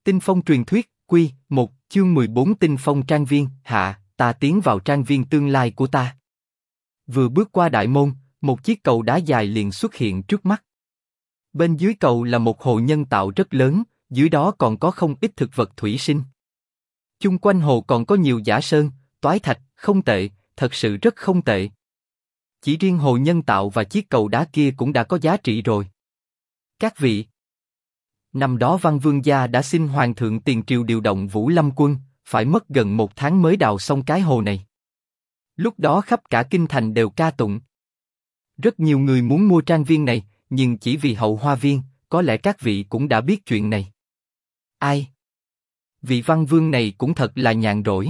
Tinh phong truyền thuyết, Quy 1, chương 14 Tinh phong trang viên, hạ, ta tiến vào trang viên tương lai của ta. Vừa bước qua đại môn, một chiếc cầu đá dài liền xuất hiện trước mắt. Bên dưới cầu là một hồ nhân tạo rất lớn, dưới đó còn có không ít thực vật thủy sinh. Chung quanh hồ còn có nhiều giả sơn, toái thạch, không tệ, thật sự rất không tệ. Chỉ riêng hồ nhân tạo và chiếc cầu đá kia cũng đã có giá trị rồi. Các vị, năm đó Văn Vương gia đã xin Hoàng thượng tiền triều điều động Vũ Lâm quân, phải mất gần 1 tháng mới đào xong cái hồ này. Lúc đó khắp cả kinh thành đều ca tụng. Rất nhiều người muốn mua trang viên này, nhưng chỉ vì hậu hoa viên, có lẽ các vị cũng đã biết chuyện này. Ai? Vị Văn Vương này cũng thật là nhàn rỗi.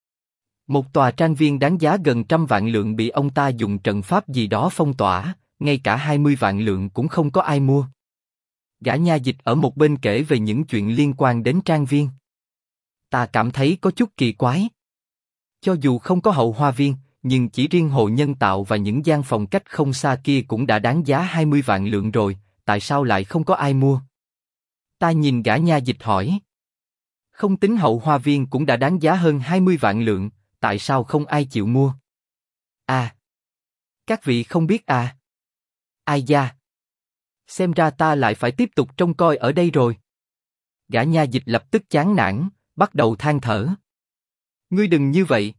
Một tòa trang viên đáng giá gần 100 vạn lượng bị ông ta dùng trận pháp gì đó phong tỏa, ngay cả 20 vạn lượng cũng không có ai mua. Gã nha dịch ở một bên kể về những chuyện liên quan đến trang viên. Ta cảm thấy có chút kỳ quái. Cho dù không có hậu hoa viên, nhưng chỉ riêng hồ nhân tạo và những gian phòng cách không xa kia cũng đã đáng giá 20 vạn lượng rồi, tại sao lại không có ai mua? Ta nhìn gã nha dịch hỏi. Không tính hậu hoa viên cũng đã đáng giá hơn 20 vạn lượng, tại sao không ai chịu mua? À, các vị không biết à? Ai da? Xem ra ta lại phải tiếp tục trông coi ở đây rồi. Gã nha dịch lập tức chán nản, bắt đầu than thở. Ngươi đừng như vậy.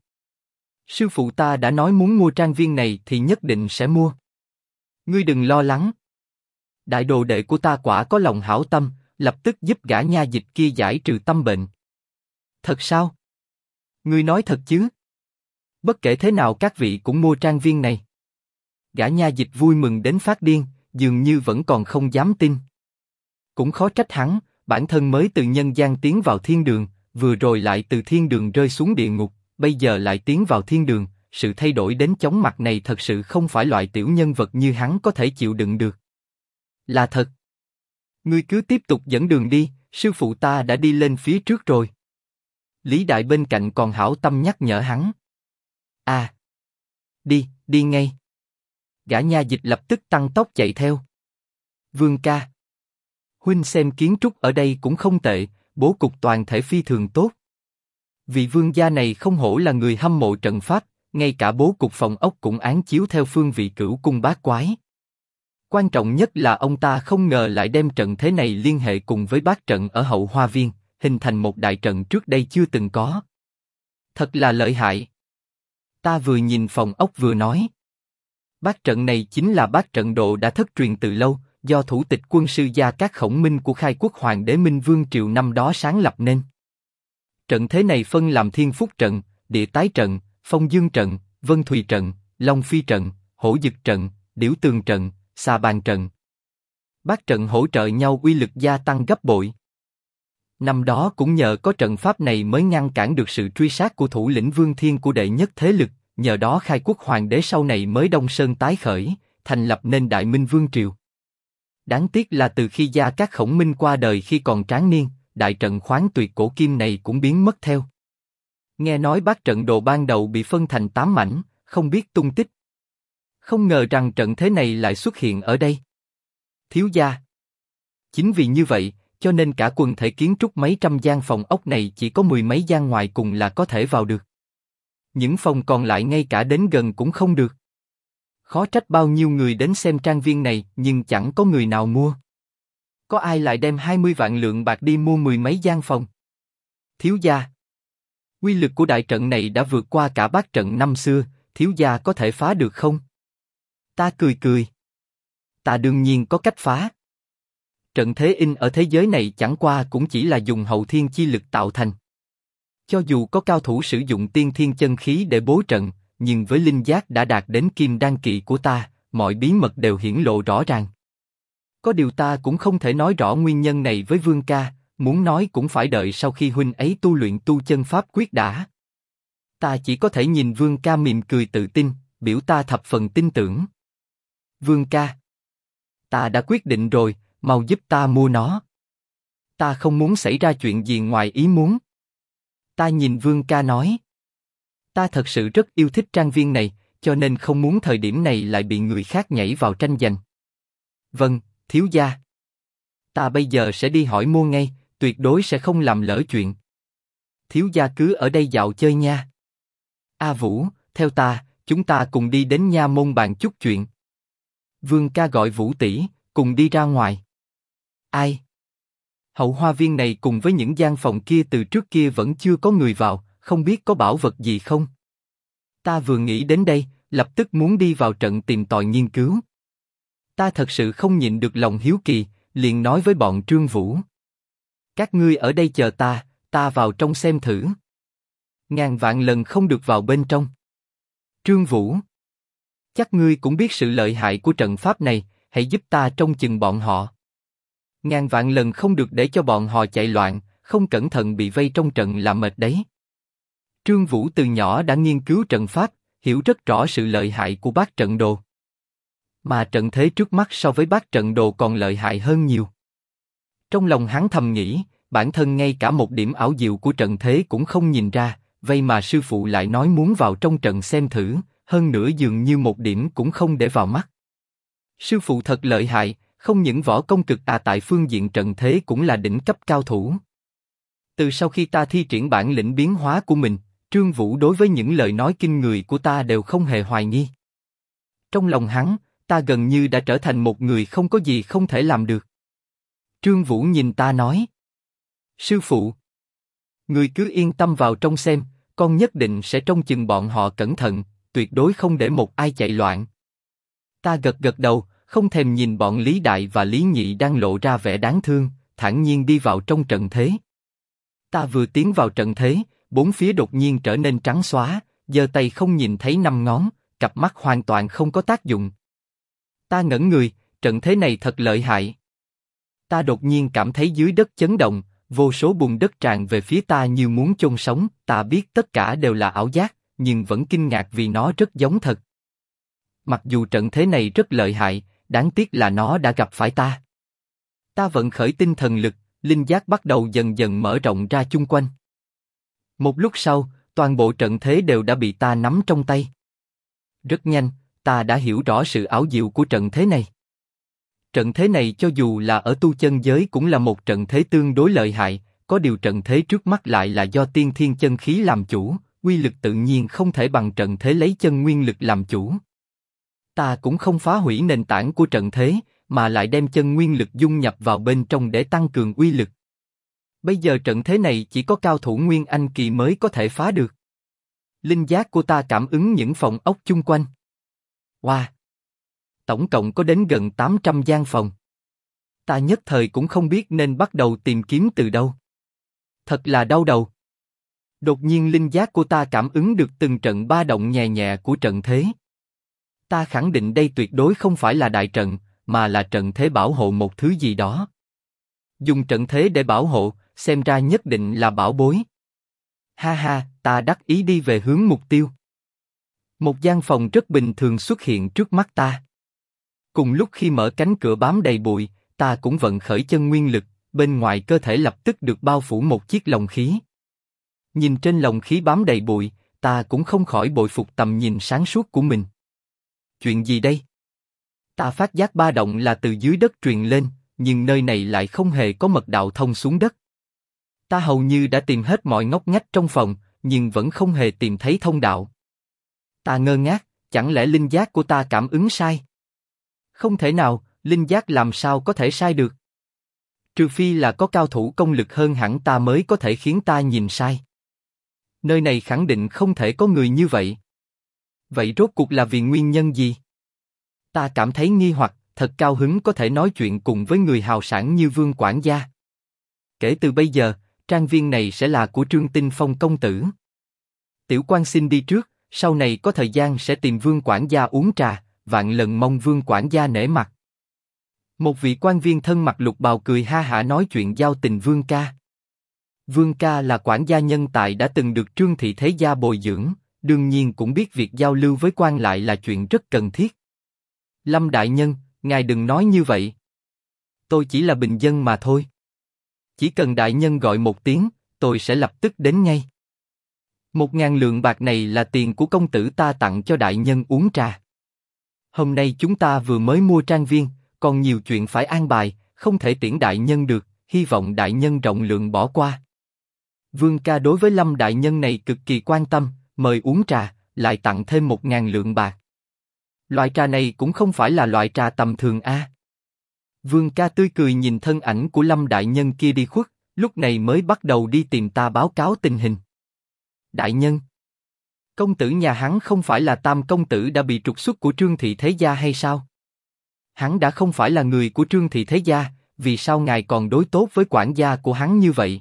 Sư phụ ta đã nói muốn mua trang viên này thì nhất định sẽ mua. Ngươi đừng lo lắng. Đại đồ đệ của ta quả có lòng hảo tâm, lập tức giúp gã nha dịch kia giải trừ tâm bệnh. Thật sao? Ngươi nói thật chứ? Bất kể thế nào các vị cũng mua trang viên này. Gã nha dịch vui mừng đến phát điên, dường như vẫn còn không dám tin. Cũng khó trách hắn, bản thân mới từ nhân gian tiến vào thiên đường, vừa rồi lại từ thiên đường rơi xuống địa ngục, bây giờ lại tiến vào thiên đường, sự thay đổi đến chóng mặt này thật sự không phải loại tiểu nhân vật như hắn có thể chịu đựng được. Là thật. Ngươi cứ tiếp tục dẫn đường đi, sư phụ ta đã đi lên phía trước rồi. Lý Đại bên cạnh còn hảo tâm nhắc nhở hắn. À, đi ngay. Gã nha dịch lập tức tăng tốc chạy theo. Vương ca, huynh xem kiến trúc ở đây cũng không tệ, bố cục toàn thể phi thường tốt. Vị vương gia này không hổ là người hâm mộ trận pháp, ngay cả bố cục phòng ốc cũng án chiếu theo phương vị Cửu cung bát quái. Quan trọng nhất là ông ta không ngờ lại đem trận thế này liên hệ cùng với bát trận ở hậu hoa viên, hình thành một đại trận trước đây chưa từng có. Thật là lợi hại. Ta vừa nhìn phòng ốc vừa nói. Bát trận này chính là bát trận độ đã thất truyền từ lâu, do thủ tịch quân sư Gia Cát Khổng Minh của khai quốc hoàng đế Minh Vương Triều năm đó sáng lập nên. Trận thế này phân làm Thiên Phúc trận, Địa Tái trận, Phong Dương trận, Vân Thùy trận, Long Phi trận, Hổ Dực trận, Điểu Tường trận, Xà Bàn trận. Bát trận hỗ trợ nhau uy lực gia tăng gấp bội. Năm đó cũng nhờ có trận pháp này mới ngăn cản được sự truy sát của thủ lĩnh Vương Thiên của đệ nhất thế lực, nhờ đó khai quốc hoàng đế sau này mới Đông Sơn tái khởi, thành lập nên Đại Minh Vương Triều. Đáng tiếc là từ khi Gia Cát Khổng Minh qua đời khi còn tráng niên, đại trận khoáng tuyệt cổ kim này cũng biến mất theo. Nghe nói bát trận đồ ban đầu bị phân thành 8 mảnh, không biết tung tích. Không ngờ rằng trận thế này lại xuất hiện ở đây. Thiếu gia. Chính vì như vậy, cho nên cả quần thể kiến trúc mấy trăm gian phòng ốc này chỉ có 10 mấy gian ngoài cùng là có thể vào được. Những phòng còn lại ngay cả đến gần cũng không được. Khó trách bao nhiêu người đến xem trang viên này nhưng chẳng có người nào mua. Có ai lại đem 20 vạn lượng bạc đi mua 10 mấy gian phòng? Thiếu gia. Uy lực của đại trận này đã vượt qua cả bát trận năm xưa, thiếu gia có thể phá được không? Ta cười. Ta đương nhiên có cách phá. Trận thế in ở thế giới này chẳng qua cũng chỉ là dùng hậu thiên chi lực tạo thành. Cho dù có cao thủ sử dụng tiên thiên chân khí để bố trận, nhưng với linh giác đã đạt đến kim đan kỳ của ta, mọi bí mật đều hiển lộ rõ ràng. Có điều ta cũng không thể nói rõ nguyên nhân này với Vương ca, muốn nói cũng phải đợi sau khi huynh ấy tu luyện tu chân pháp quyết đã. Ta chỉ có thể nhìn Vương ca mỉm cười tự tin, biểu ta thập phần tin tưởng. Vương ca, ta đã quyết định rồi, mau giúp ta mua nó. Ta không muốn xảy ra chuyện gì ngoài ý muốn. Ta nhìn Vương ca nói. Ta thật sự rất yêu thích trang viên này, cho nên không muốn thời điểm này lại bị người khác nhảy vào tranh giành. Vâng, thiếu gia. Ta bây giờ sẽ đi hỏi mua ngay, tuyệt đối sẽ không làm lỡ chuyện. Thiếu gia cứ ở đây dạo chơi nha. A Vũ, theo ta, chúng ta cùng đi đến nha môn bàn chút chuyện. Vương ca gọi Vũ tỷ, cùng đi ra ngoài. Ai? Hậu hoa viên này cùng với những gian phòng kia từ trước kia vẫn chưa có người vào, không biết có bảo vật gì không? Ta vừa nghĩ đến đây, lập tức muốn đi vào trận tìm tòi nghiên cứu. Ta thật sự không nhịn được lòng hiếu kỳ, liền nói với bọn Trương Vũ. Các ngươi ở đây chờ ta vào trong xem thử. Ngàn vạn lần không được vào bên trong. Trương Vũ, chắc ngươi cũng biết sự lợi hại của trận pháp này, hãy giúp ta trông chừng bọn họ. Ngàn vạn lần không được để cho bọn họ chạy loạn, không cẩn thận bị vây trong trận là mệt đấy. Trương Vũ từ nhỏ đã nghiên cứu trận pháp, hiểu rất rõ sự lợi hại của bát trận đồ. Mà trận thế trước mắt so với bát trận đồ còn lợi hại hơn nhiều. Trong lòng hắn thầm nghĩ, bản thân ngay cả một điểm ảo diệu của trận thế cũng không nhìn ra, vậy mà sư phụ lại nói muốn vào trong trận xem thử, hơn nữa dường như một điểm cũng không để vào mắt. Sư phụ thật lợi hại, không những võ công cực tại phương diện trận thế cũng là đỉnh cấp cao thủ. Từ sau khi ta thi triển bản lĩnh biến hóa của mình, Trương Vũ đối với những lời nói kinh người của ta đều không hề hoài nghi. Trong lòng hắn, ta gần như đã trở thành một người không có gì không thể làm được. Trương Vũ nhìn ta nói: Sư phụ, người cứ yên tâm vào trong xem, con nhất định sẽ trông chừng bọn họ cẩn thận, tuyệt đối không để một ai chạy loạn. Ta gật gật đầu, không thèm nhìn bọn Lý Đại và Lý Nhị đang lộ ra vẻ đáng thương, thản nhiên đi vào trong trận thế. Ta vừa tiến vào trận thế, bốn phía đột nhiên trở nên trắng xóa, giơ tay không nhìn thấy năm ngón, cặp mắt hoàn toàn không có tác dụng. Ta ngẩn người, trận thế này thật lợi hại. Ta đột nhiên cảm thấy dưới đất chấn động, vô số bùn đất tràn về phía ta như muốn chôn sống. Ta biết tất cả đều là ảo giác, nhưng vẫn kinh ngạc vì nó rất giống thật. Mặc dù trận thế này rất lợi hại, đáng tiếc là nó đã gặp phải ta. Ta vận khởi tinh thần lực, linh giác bắt đầu dần dần mở rộng ra chung quanh. Một lúc sau, toàn bộ trận thế đều đã bị ta nắm trong tay. Rất nhanh, ta đã hiểu rõ sự ảo diệu của trận thế này. Trận thế này cho dù là ở tu chân giới cũng là một trận thế tương đối lợi hại, có điều trận thế trước mắt lại là do tiên thiên chân khí làm chủ, uy lực tự nhiên không thể bằng trận thế lấy chân nguyên lực làm chủ. Ta cũng không phá hủy nền tảng của trận thế, mà lại đem chân nguyên lực dung nhập vào bên trong để tăng cường uy lực. Bây giờ trận thế này chỉ có cao thủ Nguyên Anh kỳ mới có thể phá được. Linh giác của ta cảm ứng những phòng ốc chung quanh. Wow! Tổng cộng có đến gần 800 gian phòng. Ta nhất thời cũng không biết nên bắt đầu tìm kiếm từ đâu. Thật là đau đầu. Đột nhiên linh giác của ta cảm ứng được từng trận ba động nhẹ nhẹ của trận thế. Ta khẳng định đây tuyệt đối không phải là đại trận, mà là trận thế bảo hộ một thứ gì đó. Dùng trận thế để bảo hộ, xem ra nhất định là bảo bối. Ha ha, ta đắc ý đi về hướng mục tiêu. Một gian phòng rất bình thường xuất hiện trước mắt ta. Cùng lúc khi mở cánh cửa bám đầy bụi, ta cũng vận khởi chân nguyên lực, bên ngoài cơ thể lập tức được bao phủ một chiếc lồng khí. Nhìn trên lồng khí bám đầy bụi, ta cũng không khỏi bội phục tầm nhìn sáng suốt của mình. Chuyện gì đây? Ta phát giác ba động là từ dưới đất truyền lên, nhưng nơi này lại không hề có mật đạo thông xuống đất. Ta hầu như đã tìm hết mọi ngóc ngách trong phòng, nhưng vẫn không hề tìm thấy thông đạo. Ta ngơ ngác, chẳng lẽ linh giác của ta cảm ứng sai? Không thể nào, linh giác làm sao có thể sai được? Trừ phi là có cao thủ công lực hơn hẳn ta mới có thể khiến ta nhìn sai. Nơi này khẳng định không thể có người như vậy. Vậy rốt cuộc là vì nguyên nhân gì? Ta cảm thấy nghi hoặc, thật cao hứng có thể nói chuyện cùng với người hào sảng như Vương quản gia. Kể từ bây giờ, trang viên này sẽ là của Trương Tinh Phong công tử. Tiểu quan xin đi trước, sau này có thời gian sẽ tìm Vương quản gia uống trà, vạn lần mong Vương quản gia nể mặt. Một vị quan viên thân mặc lục bào cười ha hả nói chuyện giao tình Vương ca. Vương ca là quản gia nhân tài đã từng được Trương thị thế gia bồi dưỡng, đương nhiên cũng biết việc giao lưu với quan lại là chuyện rất cần thiết. Lâm đại nhân, ngài đừng nói như vậy. Tôi chỉ là bình dân mà thôi. Chỉ cần đại nhân gọi một tiếng, tôi sẽ lập tức đến ngay. 1.000 lượng bạc này là tiền của công tử ta tặng cho đại nhân uống trà. Hôm nay chúng ta vừa mới mua trang viên, còn nhiều chuyện phải an bài, không thể tiễn đại nhân được, hy vọng đại nhân rộng lượng bỏ qua. Vương ca đối với Lâm đại nhân này cực kỳ quan tâm, mời uống trà, lại tặng thêm 1.000 lượng bạc. Loại trà này cũng không phải là loại trà tầm thường a. Vương ca tươi cười nhìn thân ảnh của Lâm đại nhân kia đi khuất, lúc này mới bắt đầu đi tìm ta báo cáo tình hình. Đại nhân, công tử nhà hắn không phải là Tam công tử đã bị trục xuất của Trương thị thế gia hay sao? Hắn đã không phải là người của Trương thị thế gia, vì sao ngài còn đối tốt với quản gia của hắn như vậy?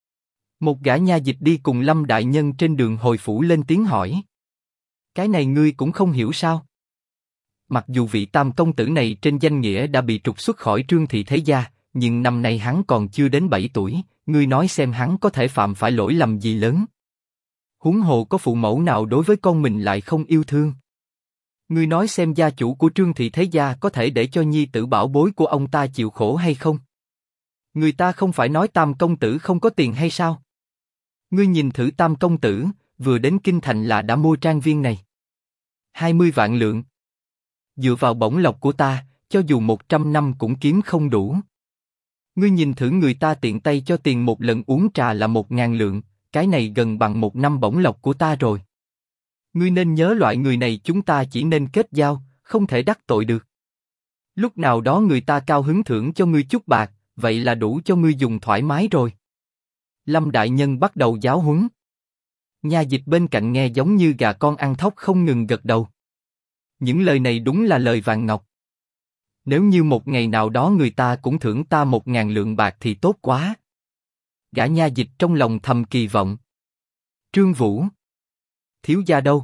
Một gã nha dịch đi cùng Lâm đại nhân trên đường hồi phủ lên tiếng hỏi. Cái này ngươi cũng không hiểu sao? Mặc dù vị Tam công tử này trên danh nghĩa đã bị trục xuất khỏi Trương thị thế gia, nhưng năm nay hắn còn chưa đến 7 tuổi, ngươi nói xem hắn có thể phạm phải lỗi lầm gì lớn? Huống hồ có phụ mẫu nào đối với con mình lại không yêu thương? Ngươi nói xem gia chủ của Trương thị thế gia có thể để cho nhi tử bảo bối của ông ta chịu khổ hay không? Người ta không phải nói Tam công tử không có tiền hay sao? Ngươi nhìn thử Tam công tử, vừa đến kinh thành là đã mua trang viên này. 20 vạn lượng. Dựa vào bổng lộc của ta, cho dù 100 năm cũng kiếm không đủ. Ngươi nhìn thử người ta tiện tay cho tiền một lần uống trà là 1.000 lượng, cái này gần bằng 1 năm bổng lộc của ta rồi. Ngươi nên nhớ loại người này chúng ta chỉ nên kết giao, không thể đắc tội được. Lúc nào đó người ta cao hứng thưởng cho ngươi chút bạc, vậy là đủ cho ngươi dùng thoải mái rồi. Lâm đại nhân bắt đầu giáo huấn. Nha dịch bên cạnh nghe giống như gà con ăn thóc không ngừng gật đầu. Những lời này đúng là lời vàng ngọc. Nếu như một ngày nào đó người ta cũng thưởng ta 1.000 lượng bạc thì tốt quá. Gã nha dịch trong lòng thầm kỳ vọng. Trương Vũ, thiếu gia đâu?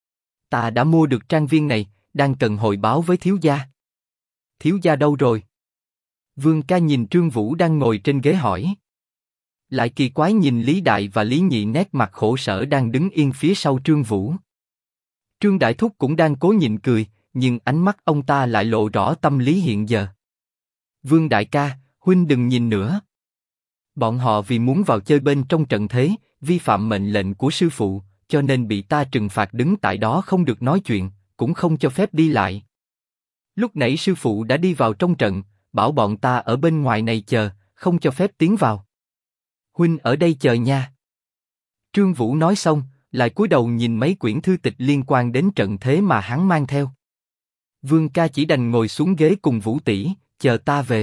Ta đã mua được trang viên này, đang cần hồi báo với thiếu gia. Thiếu gia đâu rồi? Vương ca nhìn Trương Vũ đang ngồi trên ghế hỏi. Lại kỳ quái nhìn Lý Đại và Lý Nhị nét mặt khổ sở đang đứng yên phía sau Trương Vũ. Trương Đại Thúc cũng đang cố nhịn cười, nhưng ánh mắt ông ta lại lộ rõ tâm lý hiện giờ. Vương đại ca, huynh đừng nhìn nữa. Bọn họ vì muốn vào chơi bên trong trận thế, vi phạm mệnh lệnh của sư phụ, cho nên bị ta trừng phạt đứng tại đó không được nói chuyện, cũng không cho phép đi lại. Lúc nãy sư phụ đã đi vào trong trận, bảo bọn ta ở bên ngoài này chờ, không cho phép tiến vào. Huynh ở đây chờ nha. Trương Vũ nói xong, lại cúi đầu nhìn mấy quyển thư tịch liên quan đến trận thế mà hắn mang theo. Vương ca chỉ đành ngồi xuống ghế cùng Vũ tỷ, chờ ta về.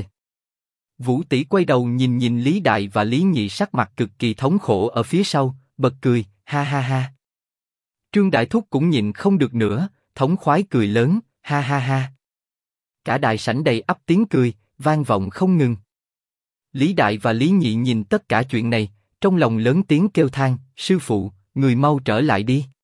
Vũ tỷ quay đầu nhìn nhìn Lý Đại và Lý Nhị sắc mặt cực kỳ thống khổ ở phía sau, bật cười, ha ha ha. Trương Đại Thúc cũng nhịn không được nữa, thống khoái cười lớn, ha ha ha. Cả đại sảnh đầy ắp tiếng cười, vang vọng không ngừng. Lý Đại và Lý Nhị nhìn tất cả chuyện này, trong lòng lớn tiếng kêu than, sư phụ, người mau trở lại đi.